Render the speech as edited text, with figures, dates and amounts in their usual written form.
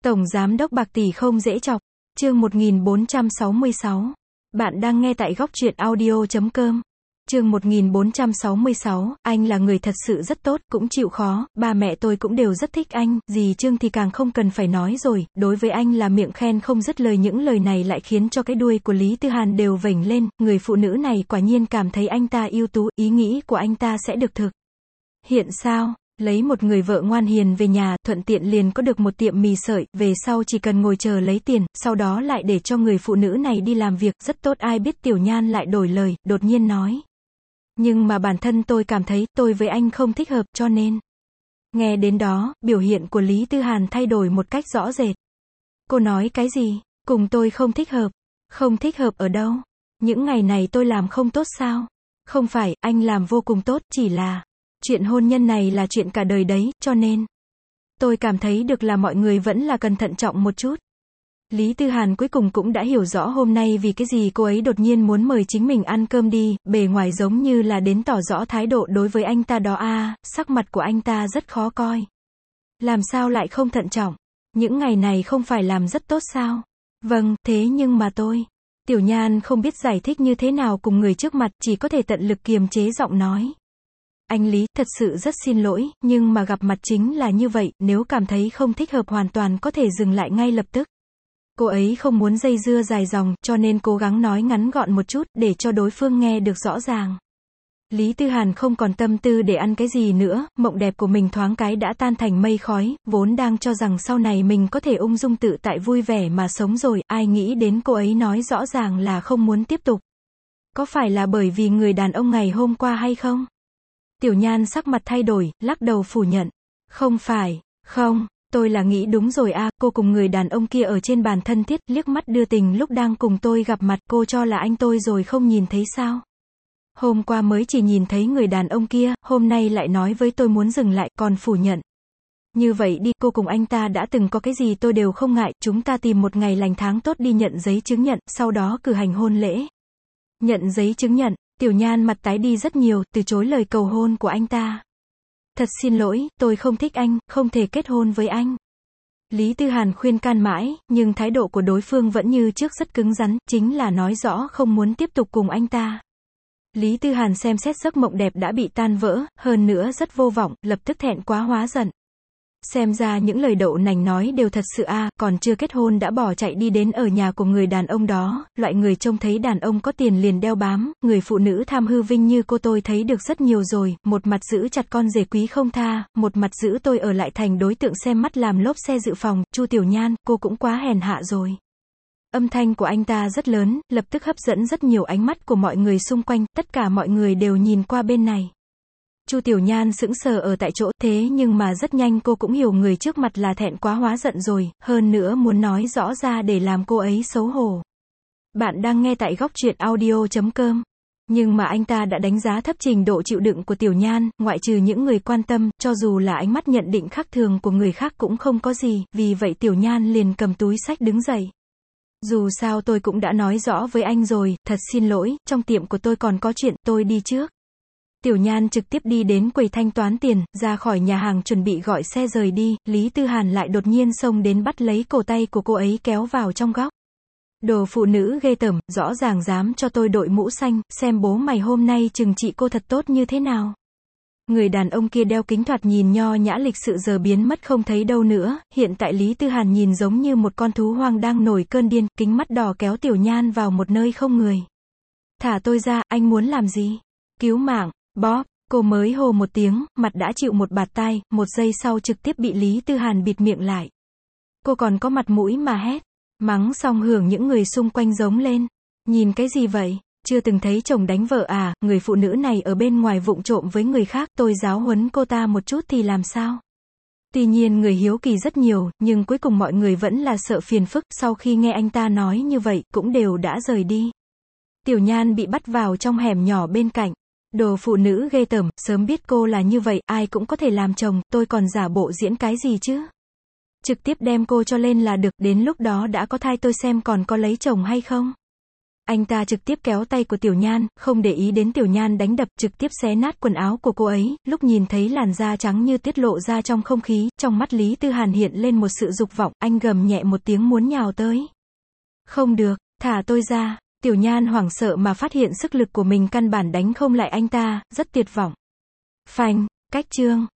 Tổng Giám đốc bạc tỷ không dễ chọc. Chương 1466. Bạn đang nghe tại góc truyện audio.com. Chương 1466, anh là người thật sự rất tốt, cũng chịu khó, ba mẹ tôi cũng đều rất thích anh, dì Trương thì càng không cần phải nói rồi, đối với anh là miệng khen không dứt lời, những lời này lại khiến cho cái đuôi của Lý Tư Hàn đều vểnh lên, người phụ nữ này quả nhiên cảm thấy anh ta ưu tú, ý nghĩ của anh ta sẽ được thực hiện sao? Lấy một người vợ ngoan hiền về nhà, thuận tiện liền có được một tiệm mì sợi, về sau chỉ cần ngồi chờ lấy tiền, sau đó lại để cho người phụ nữ này đi làm việc, rất tốt. Ai biết Tiểu Nhan lại đổi lời, đột nhiên nói. Nhưng mà bản thân tôi cảm thấy, tôi với anh không thích hợp, cho nên. Nghe đến đó, biểu hiện của Lý Tư Hàn thay đổi một cách rõ rệt. Cô nói cái gì? Cùng tôi không thích hợp? Không thích hợp ở đâu? Những ngày này tôi làm không tốt sao? Không phải, anh làm vô cùng tốt, chỉ là chuyện hôn nhân này là chuyện cả đời đấy, cho nên tôi cảm thấy được là mọi người vẫn là cần thận trọng một chút. Lý Tư Hàn cuối cùng cũng đã hiểu rõ hôm nay vì cái gì cô ấy đột nhiên muốn mời chính mình ăn cơm đi, bề ngoài giống như là đến tỏ rõ thái độ đối với anh ta đó sắc mặt của anh ta rất khó coi. Làm sao lại không thận trọng? Những ngày này không phải làm rất tốt sao? Vâng, thế nhưng mà tôi. Tiểu Nhan không biết giải thích như thế nào cùng người trước mặt, chỉ có thể tận lực kiềm chế giọng nói. Anh Lý, thật sự rất xin lỗi, nhưng mà gặp mặt chính là như vậy, nếu cảm thấy không thích hợp hoàn toàn có thể dừng lại ngay lập tức. Cô ấy không muốn dây dưa dài dòng, cho nên cố gắng nói ngắn gọn một chút, để cho đối phương nghe được rõ ràng. Lý Tư Hàn không còn tâm tư để ăn cái gì nữa, mộng đẹp của mình thoáng cái đã tan thành mây khói, vốn đang cho rằng sau này mình có thể ung dung tự tại vui vẻ mà sống rồi, ai nghĩ đến cô ấy nói rõ ràng là không muốn tiếp tục. Có phải là bởi vì người đàn ông ngày hôm qua hay không? Tiểu Nhan sắc mặt thay đổi, lắc đầu phủ nhận. Không phải, không, tôi là nghĩ đúng rồi cô cùng người đàn ông kia ở trên bàn thân thiết, liếc mắt đưa tình lúc đang cùng tôi gặp mặt, cô cho là anh tôi rồi không nhìn thấy sao? Hôm qua mới chỉ nhìn thấy người đàn ông kia, hôm nay lại nói với tôi muốn dừng lại, còn phủ nhận. Như vậy đi, cô cùng anh ta đã từng có cái gì tôi đều không ngại, chúng ta tìm một ngày lành tháng tốt đi nhận giấy chứng nhận, sau đó cử hành hôn lễ. Nhận giấy chứng nhận. Tiểu Nhan mặt tái đi rất nhiều, từ chối lời cầu hôn của anh ta. Thật xin lỗi, tôi không thích anh, không thể kết hôn với anh. Lý Tư Hàn khuyên can mãi, nhưng thái độ của đối phương vẫn như trước rất cứng rắn, chính là nói rõ không muốn tiếp tục cùng anh ta. Lý Tư Hàn xem xét giấc mộng đẹp đã bị tan vỡ, hơn nữa rất vô vọng, lập tức thẹn quá hóa giận. Xem ra những lời đậu nành nói đều thật sự còn chưa kết hôn đã bỏ chạy đi đến ở nhà của người đàn ông đó, loại người trông thấy đàn ông có tiền liền đeo bám, người phụ nữ tham hư vinh như cô tôi thấy được rất nhiều rồi, một mặt giữ chặt con rể quý không tha, một mặt giữ tôi ở lại thành đối tượng xem mắt làm lốp xe dự phòng. Chu Tiểu Nhan, cô cũng quá hèn hạ rồi. Âm thanh của anh ta rất lớn, lập tức hấp dẫn rất nhiều ánh mắt của mọi người xung quanh, tất cả mọi người đều nhìn qua bên này. Chu Tiểu Nhan sững sờ ở tại chỗ, thế nhưng mà rất nhanh cô cũng hiểu người trước mặt là thẹn quá hóa giận rồi, hơn nữa muốn nói rõ ra để làm cô ấy xấu hổ. Bạn đang nghe tại góc truyện audio.com. Nhưng mà anh ta đã đánh giá thấp trình độ chịu đựng của Tiểu Nhan, ngoại trừ những người quan tâm, cho dù là ánh mắt nhận định khác thường của người khác cũng không có gì, vì vậy Tiểu Nhan liền cầm túi xách đứng dậy. Dù sao tôi cũng đã nói rõ với anh rồi, thật xin lỗi, trong tiệm của tôi còn có chuyện, tôi đi trước. Tiểu Nhan trực tiếp đi đến quầy thanh toán tiền, ra khỏi nhà hàng chuẩn bị gọi xe rời đi, Lý Tư Hàn lại đột nhiên xông đến bắt lấy cổ tay của cô ấy kéo vào trong góc. Đồ phụ nữ ghê tởm, rõ ràng dám cho tôi đội mũ xanh, xem bố mày hôm nay trừng trị cô thật tốt như thế nào. Người đàn ông kia đeo kính thoạt nhìn nho nhã lịch sự giờ biến mất không thấy đâu nữa, hiện tại Lý Tư Hàn nhìn giống như một con thú hoang đang nổi cơn điên, kính mắt đỏ kéo Tiểu Nhan vào một nơi không người. Thả tôi ra, anh muốn làm gì? Cứu mạng. Bóp, cô mới hô một tiếng, mặt đã chịu một bạt tai, một giây sau trực tiếp bị Lý Tư Hàn bịt miệng lại. Cô còn có mặt mũi mà hét. Mắng xong hưởng những người xung quanh giống lên. Nhìn cái gì vậy? Chưa từng thấy chồng đánh vợ người phụ nữ này ở bên ngoài vụng trộm với người khác, tôi giáo huấn cô ta một chút thì làm sao? Tuy nhiên người hiếu kỳ rất nhiều, nhưng cuối cùng mọi người vẫn là sợ phiền phức, sau khi nghe anh ta nói như vậy, cũng đều đã rời đi. Tiểu Nhan bị bắt vào trong hẻm nhỏ bên cạnh. Đồ phụ nữ ghê tởm, sớm biết cô là như vậy, ai cũng có thể làm chồng, tôi còn giả bộ diễn cái gì chứ? Trực tiếp đem cô cho lên là được, đến lúc đó đã có thai tôi xem còn có lấy chồng hay không? Anh ta trực tiếp kéo tay của Tiểu Nhan, không để ý đến Tiểu Nhan đánh đập, trực tiếp xé nát quần áo của cô ấy, lúc nhìn thấy làn da trắng như tiết lộ ra trong không khí, trong mắt Lý Tư Hàn hiện lên một sự dục vọng, anh gầm nhẹ một tiếng muốn nhào tới. Không được, thả tôi ra. Tiểu Nhan hoảng sợ mà phát hiện sức lực của mình căn bản đánh không lại anh ta, rất tuyệt vọng. Phanh, cách chương.